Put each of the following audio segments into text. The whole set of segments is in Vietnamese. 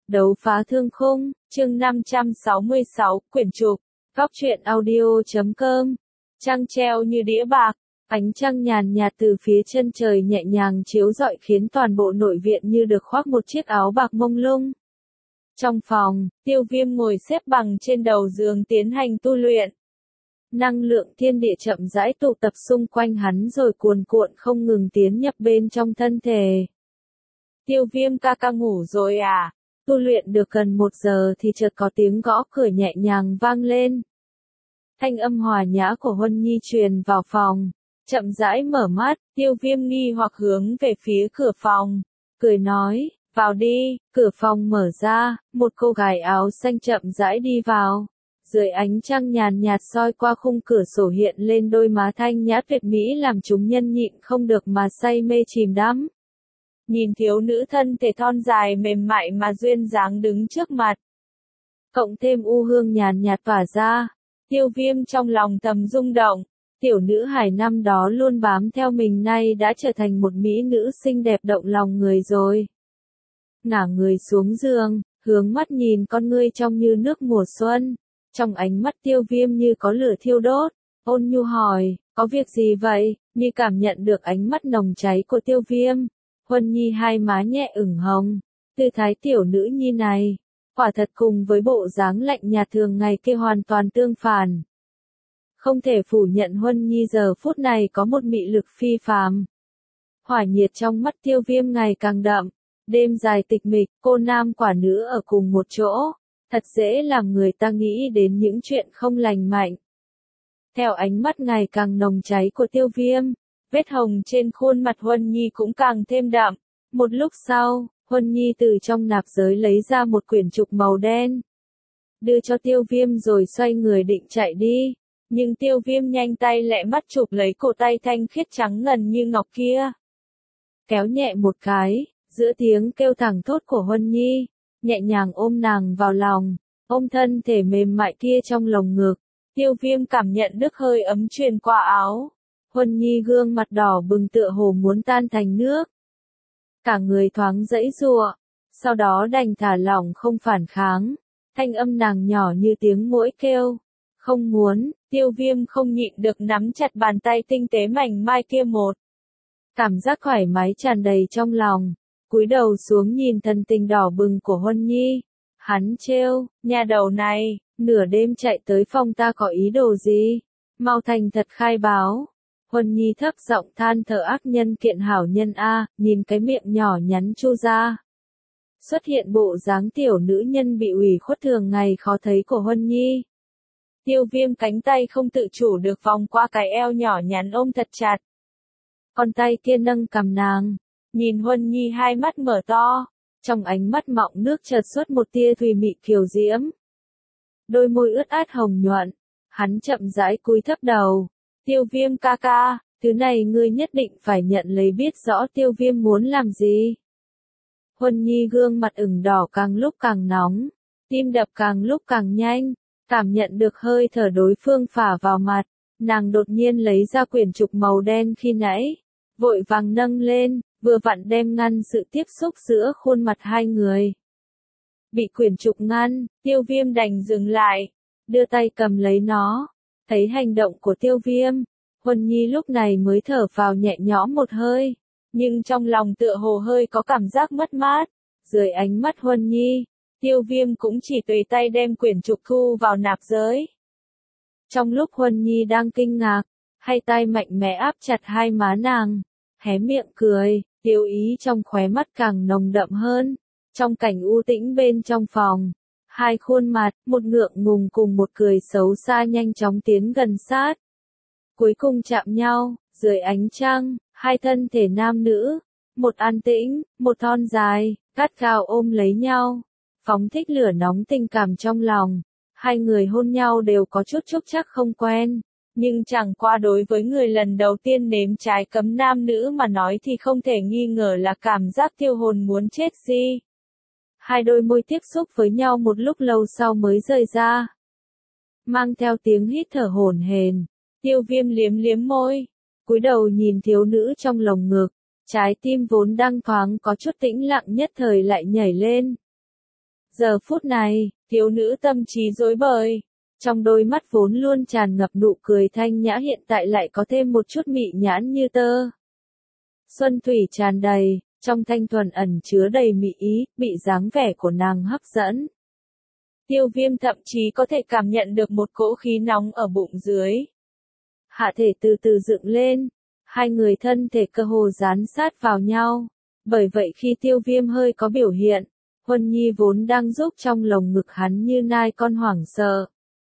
Đấu phá thương khung, chương 566, quyển trục, góc truyện audio.com. Trăng treo như đĩa bạc, ánh trăng nhàn nhạt từ phía chân trời nhẹ nhàng chiếu rọi khiến toàn bộ nội viện như được khoác một chiếc áo bạc mông lung. Trong phòng, Tiêu Viêm ngồi xếp bằng trên đầu giường tiến hành tu luyện. Năng lượng thiên địa chậm rãi tụ tập xung quanh hắn rồi cuồn cuộn không ngừng tiến nhập bên trong thân thể. Tiêu Viêm ca ca ngủ rồi à? Tu luyện được gần 1 giờ thì chợt có tiếng gõ cửa nhẹ nhàng vang lên. Thanh âm hòa nhã của Huân Nhi truyền vào phòng. Chậm rãi mở mắt, Tiêu Viêm nghi hoặc hướng về phía cửa phòng. Cười nói, vào đi, cửa phòng mở ra, một cô gái áo xanh chậm rãi đi vào. Dưới ánh trăng nhàn nhạt soi qua khung cửa sổ hiện lên đôi má thanh nhã tuyệt mỹ làm chúng nhân nhịn không được mà say mê chìm đắm. Nhìn thiếu nữ thân thể thon dài mềm mại mà duyên dáng đứng trước mặt. Cộng thêm u hương nhàn nhạt tỏa ra, Tiêu Viêm trong lòng thầm rung động. Tiểu nữ hài năm đó luôn bám theo mình nay đã trở thành một mỹ nữ xinh đẹp động lòng người rồi. Ngả người xuống giường, hướng mắt nhìn con ngươi trong như nước mùa xuân. Trong ánh mắt Tiêu Viêm như có lửa thiêu đốt, ôn nhu hỏi, có việc gì vậy? Như cảm nhận được ánh mắt nồng cháy của Tiêu Viêm. Huân Nhi hai má nhẹ ửng hồng, tư thái tiểu nữ nhi này, quả thật cùng với bộ dáng lạnh nhạt thường ngày kia hoàn toàn tương phản. Không thể phủ nhận Huân Nhi giờ phút này có một mị lực phi phàm. Hỏa nhiệt trong mắt Tiêu Viêm ngày càng đậm, đêm dài tịch mịch, cô nam quả nữ ở cùng một chỗ, thật dễ làm người ta nghĩ đến những chuyện không lành mạnh. Theo ánh mắt ngày càng nồng cháy của Tiêu Viêm, vết hồng trên khuôn mặt Huân Nhi cũng càng thêm đậm. Một lúc sau, Huân Nhi từ trong nạp giới lấy ra một quyển trục màu đen. Đưa cho Tiêu Viêm rồi xoay người định chạy đi. Nhưng Tiêu Viêm nhanh tay lẹ mắt chụp lấy cổ tay thanh khiết trắng ngần như ngọc kia. Kéo nhẹ một cái, giữa tiếng kêu thẳng thốt của Huân Nhi, nhẹ nhàng ôm nàng vào lòng, ôm thân thể mềm mại kia trong lồng ngực. Tiêu Viêm cảm nhận được hơi ấm truyền qua áo. Huân Nhi gương mặt đỏ bừng tựa hồ muốn tan thành nước. Cả người thoáng giãy giụa, sau đó đành thả lỏng không phản kháng. Thanh âm nàng nhỏ như tiếng muỗi kêu. Không muốn, Tiêu Viêm không nhịn được nắm chặt bàn tay tinh tế mảnh mai kia một. Cảm giác thoải mái tràn đầy trong lòng, cúi đầu xuống nhìn thân tình đỏ bừng của Huân Nhi. Hắn trêu, nhà đầu này, nửa đêm chạy tới phòng ta có ý đồ gì? Mau thành thật khai báo. Huân Nhi thấp giọng than thở ác nhân kiện hảo nhân a, nhìn cái miệng nhỏ nhắn chu ra. Xuất hiện bộ dáng tiểu nữ nhân bị ủy khuất thường ngày khó thấy của Huân Nhi. Tiêu Viêm cánh tay không tự chủ được vòng qua cái eo nhỏ nhắn ôm thật chặt. Con tay kia nâng cằm nàng, nhìn Huân Nhi hai mắt mở to, trong ánh mắt mọng nước chợt xuất một tia thùy mị kiều diễm. Đôi môi ướt át hồng nhuận, hắn chậm rãi cúi thấp đầu. Tiêu Viêm ca ca, thứ này ngươi nhất định phải nhận lấy biết rõ Tiêu Viêm muốn làm gì. Huân Nhi gương mặt ửng đỏ càng lúc càng nóng, tim đập càng lúc càng nhanh, cảm nhận được hơi thở đối phương phả vào mặt, nàng đột nhiên lấy ra quyển trục màu đen khi nãy, vội vàng nâng lên, vừa vặn đem ngăn sự tiếp xúc giữa khuôn mặt hai người. Bị quyển trục ngăn, Tiêu Viêm đành dừng lại, đưa tay cầm lấy nó. Thấy hành động của Tiêu Viêm, Huân Nhi lúc này mới thở vào nhẹ nhõm một hơi, nhưng trong lòng tựa hồ hơi có cảm giác mất mát. Dưới ánh mắt Huân Nhi, Tiêu Viêm cũng chỉ tùy tay đem quyển trục thu vào nạp giới. Trong lúc Huân Nhi đang kinh ngạc, hai tay mạnh mẽ áp chặt hai má nàng, hé miệng cười, tiêu ý trong khóe mắt càng nồng đậm hơn. Trong cảnh u tĩnh bên trong phòng, hai khuôn mặt, một ngượng ngùng cùng một cười xấu xa nhanh chóng tiến gần sát. Cuối cùng chạm nhau, dưới ánh trăng, hai thân thể nam nữ, một an tĩnh, một thon dài, gắt gao ôm lấy nhau, phóng thích lửa nóng tình cảm trong lòng. Hai người hôn nhau đều có chút chúc chắc không quen, nhưng chẳng qua đối với người lần đầu tiên nếm trái cấm nam nữ mà nói thì không thể nghi ngờ là cảm giác tiêu hồn muốn chết gì. Hai đôi môi tiếp xúc với nhau một lúc lâu sau mới rời ra. Mang theo tiếng hít thở hổn hển, Tiêu Viêm liếm liếm môi, cúi đầu nhìn thiếu nữ trong lồng ngực, trái tim vốn đang thoáng có chút tĩnh lặng nhất thời lại nhảy lên. Giờ phút này, thiếu nữ tâm trí rối bời. Trong đôi mắt vốn luôn tràn ngập nụ cười thanh nhã hiện tại lại có thêm một chút mị nhãn như tơ. Xuân thủy tràn đầy, trong thanh thuần ẩn chứa đầy mị ý, bị dáng vẻ của nàng hấp dẫn. Tiêu Viêm thậm chí có thể cảm nhận được một cỗ khí nóng ở bụng dưới. Hạ thể từ từ dựng lên, hai người thân thể cơ hồ dán sát vào nhau. Bởi vậy khi Tiêu Viêm hơi có biểu hiện, Huân Nhi vốn đang rúc trong lồng ngực hắn như nai con hoảng sợ.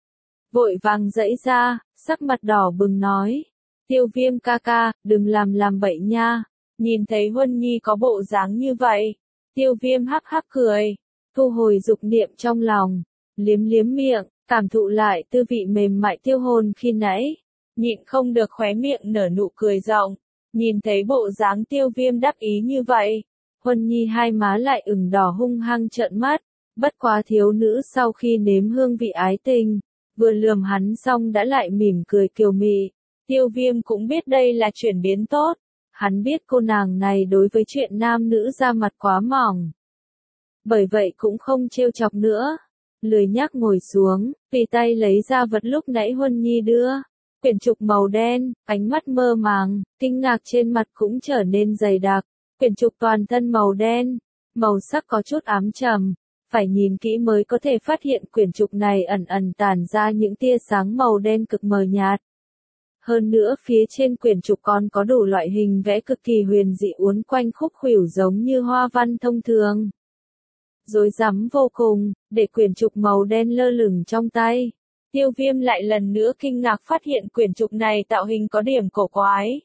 Vội vàng giãy ra, sắc mặt đỏ bừng nói. Tiêu Viêm ca ca, đừng làm bậy nha. Nhìn thấy Huân Nhi có bộ dáng như vậy, Tiêu Viêm hắc hắc cười, thu hồi dục niệm trong lòng, liếm liếm miệng, cảm thụ lại tư vị mềm mại tiêu hồn khi nãy, nhịn không được khóe miệng nở nụ cười rộng. Nhìn thấy bộ dáng Tiêu Viêm đắc ý như vậy, Huân Nhi hai má lại ửng đỏ hung hăng trợn mắt, bất quá thiếu nữ sau khi nếm hương vị ái tình, vừa lườm hắn xong đã lại mỉm cười kiều mị. Tiêu Viêm cũng biết đây là chuyển biến tốt. Hắn biết cô nàng này đối với chuyện nam nữ ra mặt quá mỏng. Bởi vậy cũng không trêu chọc nữa. Lười nhác ngồi xuống, tùy tay lấy ra vật lúc nãy Huân Nhi đưa. Quyển trục màu đen, ánh mắt mơ màng, kinh ngạc trên mặt cũng trở nên dày đặc. Quyển trục toàn thân màu đen, màu sắc có chút ám trầm. Phải nhìn kỹ mới có thể phát hiện quyển trục này ẩn ẩn tản ra những tia sáng màu đen cực mờ nhạt. Hơn nữa phía trên quyển trục còn có đủ loại hình vẽ cực kỳ huyền dị uốn quanh khúc khuỷu giống như hoa văn thông thường. Rối rắm vô cùng, để quyển trục màu đen lơ lửng trong tay. Tiêu Viêm lại lần nữa kinh ngạc phát hiện quyển trục này tạo hình có điểm cổ quái.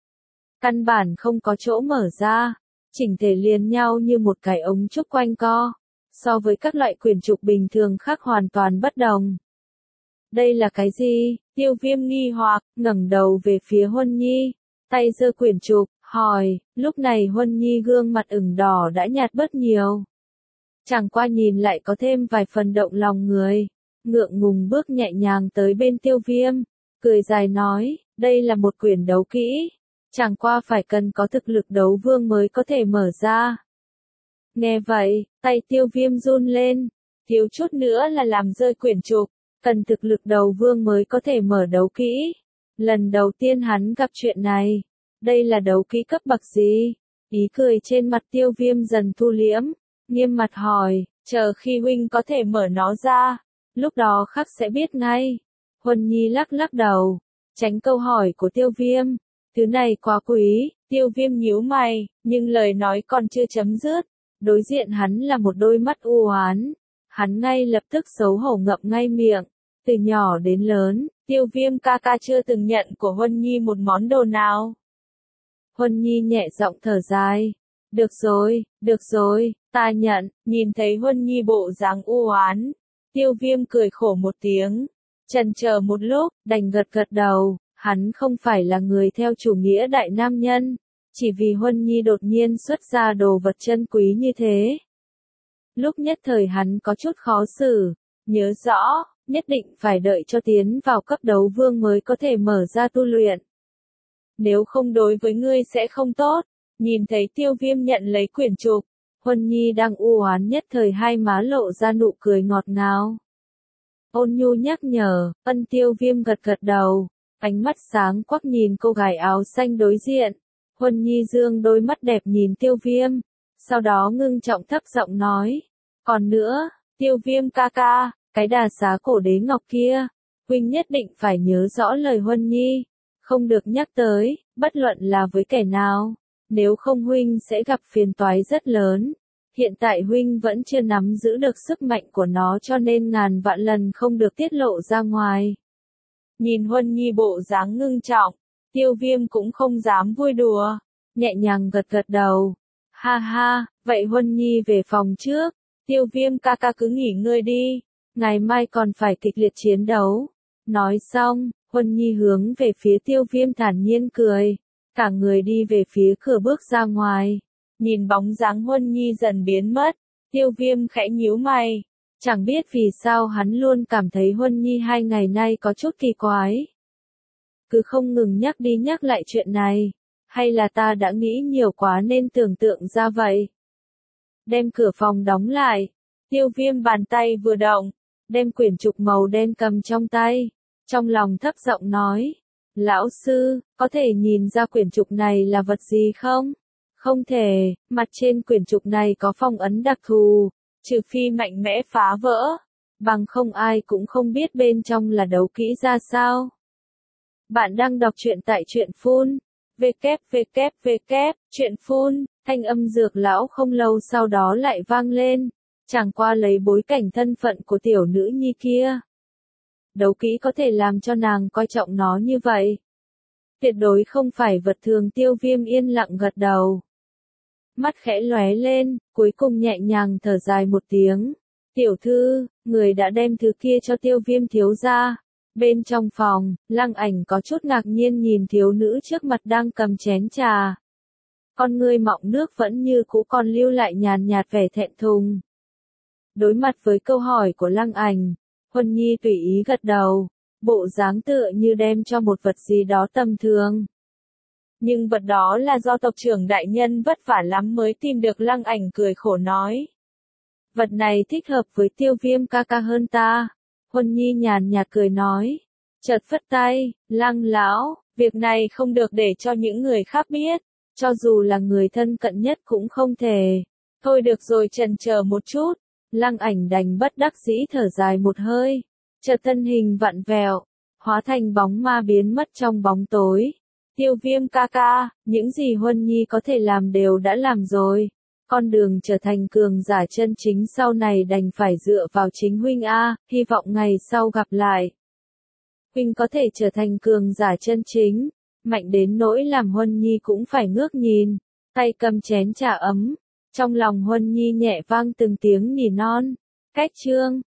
Căn bản không có chỗ mở ra, chỉnh thể liền nhau như một cái ống trúc quanh co. So với các loại quyển trục bình thường khác hoàn toàn bất đồng. Đây là cái gì? Tiêu Viêm nghi hoặc, ngẩng đầu về phía Huân Nhi, tay giơ quyển trục, hỏi, lúc này Huân Nhi gương mặt ửng đỏ đã nhạt bớt nhiều. Chẳng qua nhìn lại có thêm vài phần động lòng người, ngượng ngùng bước nhẹ nhàng tới bên Tiêu Viêm, cười dài nói, đây là một quyển đấu kỹ, chẳng qua phải cần có thực lực đấu vương mới có thể mở ra. Nghe vậy, tay Tiêu Viêm run lên, thiếu chút nữa là làm rơi quyển trục. Cần thực lực đấu vương mới có thể mở đấu kỹ. Lần đầu tiên hắn gặp chuyện này. Đây là đấu kỹ cấp bậc gì? Ý cười trên mặt Tiêu Viêm dần thu liễm. Nghiêm mặt hỏi, chờ khi huynh có thể mở nó ra. Lúc đó khắc sẽ biết ngay. Huân Nhi lắc lắc đầu. Tránh câu hỏi của Tiêu Viêm. Thứ này quá quý. Tiêu Viêm nhíu mày. Nhưng lời nói còn chưa chấm dứt. Đối diện hắn là một đôi mắt u oán. Hắn ngay lập tức xấu hổ ngậm ngay miệng. Từ nhỏ đến lớn, Tiêu Viêm ca ca chưa từng nhận của Huân Nhi một món đồ nào. Huân Nhi nhẹ giọng thở dài. Được rồi, ta nhận. Nhìn thấy Huân Nhi bộ dáng u oán, Tiêu Viêm cười khổ một tiếng. Chần chờ một lúc, đành gật gật đầu. Hắn không phải là người theo chủ nghĩa đại nam nhân. Chỉ vì Huân Nhi đột nhiên xuất ra đồ vật chân quý như thế. Lúc nhất thời hắn có chút khó xử. Nhớ rõ, nhất định phải đợi cho tiến vào cấp đấu vương mới có thể mở ra tu luyện. Nếu không đối với ngươi sẽ không tốt. Nhìn thấy Tiêu Viêm nhận lấy quyển trục, Huân Nhi đang u oán nhất thời hai má lộ ra nụ cười ngọt ngào. Ôn nhu nhắc nhở, Tiêu Viêm gật gật đầu, ánh mắt sáng quắc nhìn cô gái áo xanh đối diện. Huân Nhi dương đôi mắt đẹp nhìn Tiêu Viêm, sau đó ngưng trọng thấp giọng nói, còn nữa, Tiêu Viêm ca ca, cái đà xá cổ đế ngọc kia, huynh nhất định phải nhớ rõ lời Huân Nhi, không được nhắc tới, bất luận là với kẻ nào, nếu không huynh sẽ gặp phiền toái rất lớn. Hiện tại huynh vẫn chưa nắm giữ được sức mạnh của nó cho nên ngàn vạn lần không được tiết lộ ra ngoài. Nhìn Huân Nhi bộ dáng ngưng trọng, Tiêu Viêm cũng không dám vui đùa, nhẹ nhàng gật gật đầu. Ha ha, vậy Huân Nhi về phòng trước, Tiêu Viêm ca ca cứ nghỉ ngơi đi, ngày mai còn phải kịch liệt chiến đấu. Nói xong, Huân Nhi hướng về phía Tiêu Viêm thản nhiên cười, cả người đi về phía cửa bước ra ngoài. Nhìn bóng dáng Huân Nhi dần biến mất, Tiêu Viêm khẽ nhíu mày. Chẳng biết vì sao hắn luôn cảm thấy Huân Nhi hai ngày nay có chút kỳ quái. Cứ không ngừng nhắc đi nhắc lại chuyện này. Hay là ta đã nghĩ nhiều quá nên tưởng tượng ra vậy. Đem cửa phòng đóng lại. Tiêu Viêm bàn tay vừa động, đem quyển trục màu đen cầm trong tay, trong lòng thấp giọng nói, lão sư, có thể nhìn ra quyển trục này là vật gì không? Không thể, mặt trên quyển trục này có phong ấn đặc thù, trừ phi mạnh mẽ phá vỡ, bằng không ai cũng không biết bên trong là đấu kỹ ra sao. Bạn đang đọc truyện tại truyện phun, truyện phun, thanh âm Dược lão không lâu sau đó lại vang lên, chẳng qua lấy bối cảnh thân phận của tiểu nữ nhi kia. Đấu kỹ có thể làm cho nàng coi trọng nó như vậy. Tuyệt đối không phải vật thường. Tiêu Viêm yên lặng gật đầu. Mắt khẽ lóe lên, cuối cùng nhẹ nhàng thở dài một tiếng. Tiểu thư, người đã đem thứ kia cho Tiêu Viêm thiếu gia. Bên trong phòng, Lăng Ảnh có chút ngạc nhiên nhìn thiếu nữ trước mặt đang cầm chén trà. Con ngươi mọng nước vẫn như cũ còn lưu lại nhàn nhạt vẻ thẹn thùng. Đối mặt với câu hỏi của Lăng Ảnh, Huân Nhi tùy ý gật đầu, bộ dáng tựa như đem cho một vật gì đó tầm thường. Nhưng vật đó là do tộc trưởng đại nhân vất vả lắm mới tìm được. Lăng Ảnh cười khổ nói. Vật này thích hợp với Tiêu Viêm ca ca hơn ta. Huân Nhi nhàn nhạt cười nói. Chợt phất tay, Lăng lão, việc này không được để cho những người khác biết, cho dù là người thân cận nhất cũng không thể. Thôi được rồi, chần chờ một chút. Lăng Ảnh đành bất đắc dĩ thở dài một hơi, chợt thân hình vặn vẹo, hóa thành bóng ma biến mất trong bóng tối. Tiêu Viêm ca ca, những gì Huân Nhi có thể làm đều đã làm rồi. Con đường trở thành cường giả chân chính sau này đành phải dựa vào chính huynh a, hy vọng ngày sau gặp lại. Huynh có thể trở thành cường giả chân chính, mạnh đến nỗi làm Huân Nhi cũng phải ngước nhìn, tay cầm chén trà ấm. Trong lòng Huân Nhi nhẹ vang từng tiếng nỉ non. Cách chương